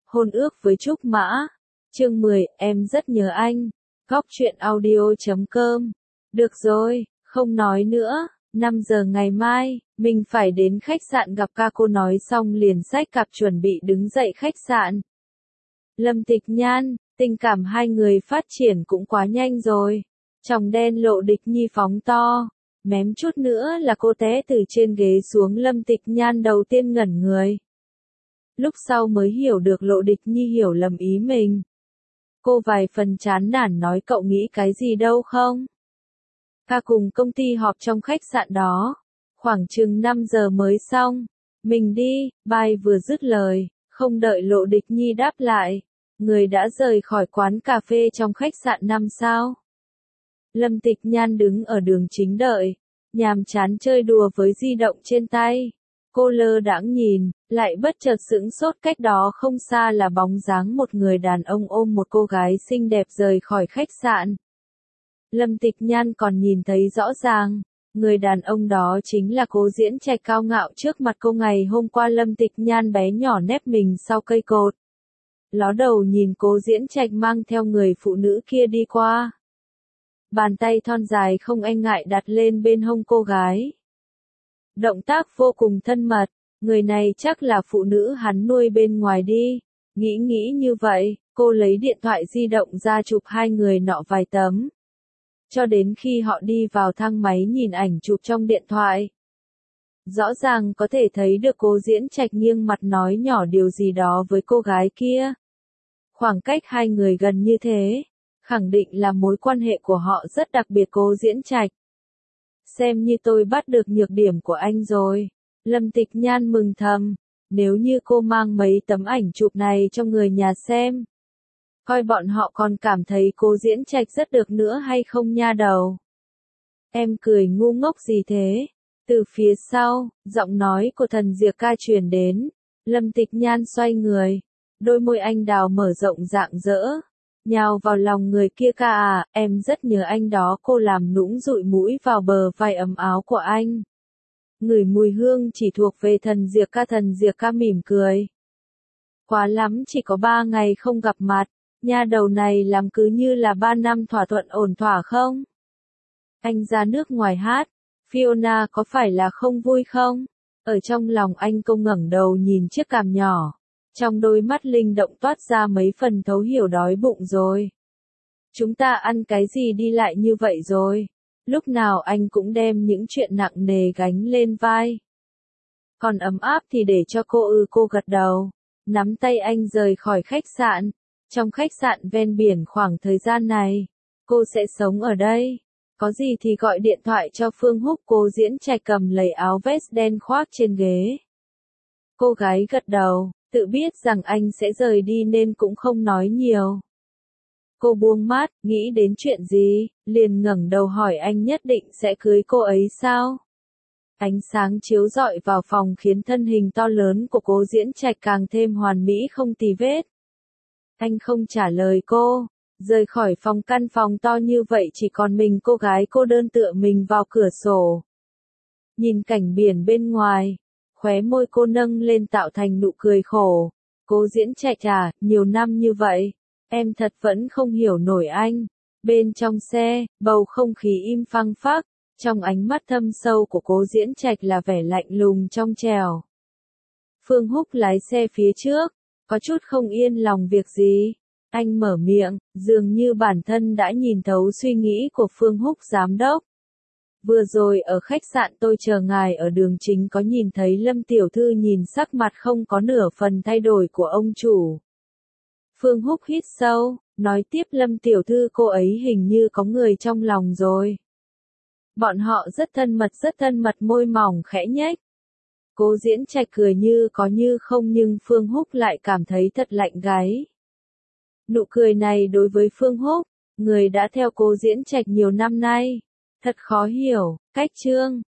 Hôn ước với Trúc Mã. Chương 10, em rất nhớ anh. Góc truyện audio.com. Được rồi, không nói nữa, 5 giờ ngày mai, mình phải đến khách sạn gặp ca. Cô nói xong liền xách cặp chuẩn bị đứng dậy khách sạn. Lâm Tịch Nhan, tình cảm hai người phát triển cũng quá nhanh rồi. Tròng đen Lộ Địch Nhi phóng to, mém chút nữa là cô té từ trên ghế xuống. Lâm Tịch Nhan đầu tiên ngẩn người. Lúc sau mới hiểu được Lộ Địch Nhi hiểu lầm ý mình. Cô vài phần chán nản nói cậu nghĩ cái gì đâu không? Ca cùng công ty họp trong khách sạn đó. Khoảng chừng 5 giờ mới xong. Mình đi, bài vừa dứt lời, không đợi Lộ Địch Nhi đáp lại. Người đã rời khỏi quán cà phê trong khách sạn 5 sao. Lâm Tịch Nhan đứng ở đường chính đợi, nhàm chán chơi đùa với di động trên tay. Cô lơ đãng nhìn, lại bất chợt sững sốt, cách đó không xa là bóng dáng một người đàn ông ôm một cô gái xinh đẹp rời khỏi khách sạn. Lâm Tịch Nhan còn nhìn thấy rõ ràng, người đàn ông đó chính là Cố Diễn Trạch cao ngạo trước mặt cô ngày hôm qua. Lâm Tịch Nhan bé nhỏ nép mình sau cây cột, ló đầu nhìn Cố Diễn Trạch mang theo người phụ nữ kia đi qua. Bàn tay thon dài không e ngại đặt lên bên hông cô gái. Động tác vô cùng thân mật, người này chắc là phụ nữ hắn nuôi bên ngoài đi. Nghĩ như vậy, cô lấy điện thoại di động ra chụp hai người nọ vài tấm. Cho đến khi họ đi vào thang máy nhìn ảnh chụp trong điện thoại. Rõ ràng có thể thấy được Cố Diễn Trạch nghiêng mặt nói nhỏ điều gì đó với cô gái kia. Khoảng cách hai người gần như thế, khẳng định là mối quan hệ của họ rất đặc biệt. Cố Diễn Trạch, xem như tôi bắt được nhược điểm của anh rồi. Lâm Tịch Nhan mừng thầm, nếu như cô mang mấy tấm ảnh chụp này cho người nhà xem, coi bọn họ còn cảm thấy Cố Diễn Trạch rất được nữa hay không nha đầu. Em cười ngu ngốc gì thế? Từ phía sau, giọng nói của Thần Diệc Ca truyền đến. Lâm Tịch Nhan xoay người, đôi môi anh đào mở rộng rạng rỡ, nhào vào lòng người kia. Ca à, em rất nhớ anh đó. Cô làm nũng dụi mũi vào bờ vai ấm áo của anh. Ngửi mùi hương chỉ thuộc về Thần Diệc Ca. Thần Diệc Ca mỉm cười. Quá lắm chỉ có 3 ngày không gặp mặt, nha đầu này làm cứ như là 3 năm thỏa thuận ổn thỏa không? Anh ra nước ngoài hát, Fiona có phải là không vui không? Ở trong lòng anh cô ngẩng đầu nhìn chiếc cằm nhỏ. Trong đôi mắt linh động toát ra mấy phần thấu hiểu. Đói bụng rồi. Chúng ta ăn cái gì đi lại như vậy rồi? Lúc nào anh cũng đem những chuyện nặng nề gánh lên vai. Còn ấm áp thì để cho cô. Cô gật đầu, nắm tay anh rời khỏi khách sạn. Trong khách sạn ven biển khoảng thời gian này, cô sẽ sống ở đây. Có gì thì gọi điện thoại cho Phương Húc. Cố Diễn Trạch cầm lấy áo vest đen khoác trên ghế. Cô gái gật đầu, tự biết rằng anh sẽ rời đi nên cũng không nói nhiều. Cô buông mắt, nghĩ đến chuyện gì, liền ngẩng đầu hỏi anh nhất định sẽ cưới cô ấy sao? Ánh sáng chiếu rọi vào phòng khiến thân hình to lớn của Cố Diễn Trạch càng thêm hoàn mỹ không tì vết. Anh không trả lời cô, rời khỏi phòng. Căn phòng to như vậy chỉ còn mình cô gái cô đơn tựa mình vào cửa sổ. Nhìn cảnh biển bên ngoài, khóe môi cô nâng lên tạo thành nụ cười khổ. Cố Diễn Trạch à, nhiều năm như vậy, em thật vẫn không hiểu nổi anh. Bên trong xe, bầu không khí im phăng phắc, trong ánh mắt thâm sâu của Cố Diễn Trạch là vẻ lạnh lùng trong trẻo. Phương Húc lái xe phía trước, có chút không yên lòng việc gì. Anh mở miệng, dường như bản thân đã nhìn thấu suy nghĩ của Phương Húc giám đốc. Vừa rồi ở khách sạn tôi chờ ngài ở đường chính có nhìn thấy Lâm tiểu thư nhìn sắc mặt không có nửa phần thay đổi của ông chủ. Phương Húc hít sâu, nói tiếp Lâm tiểu thư cô ấy hình như có người trong lòng rồi. Bọn họ rất thân mật môi mỏng khẽ nhếch. Cố Diễn Trạch cười như có như không nhưng Phương Húc lại cảm thấy thật lạnh gáy. Nụ cười này đối với Phương Húc, người đã theo Cố Diễn Trạch nhiều năm nay, thật khó hiểu. Cách chương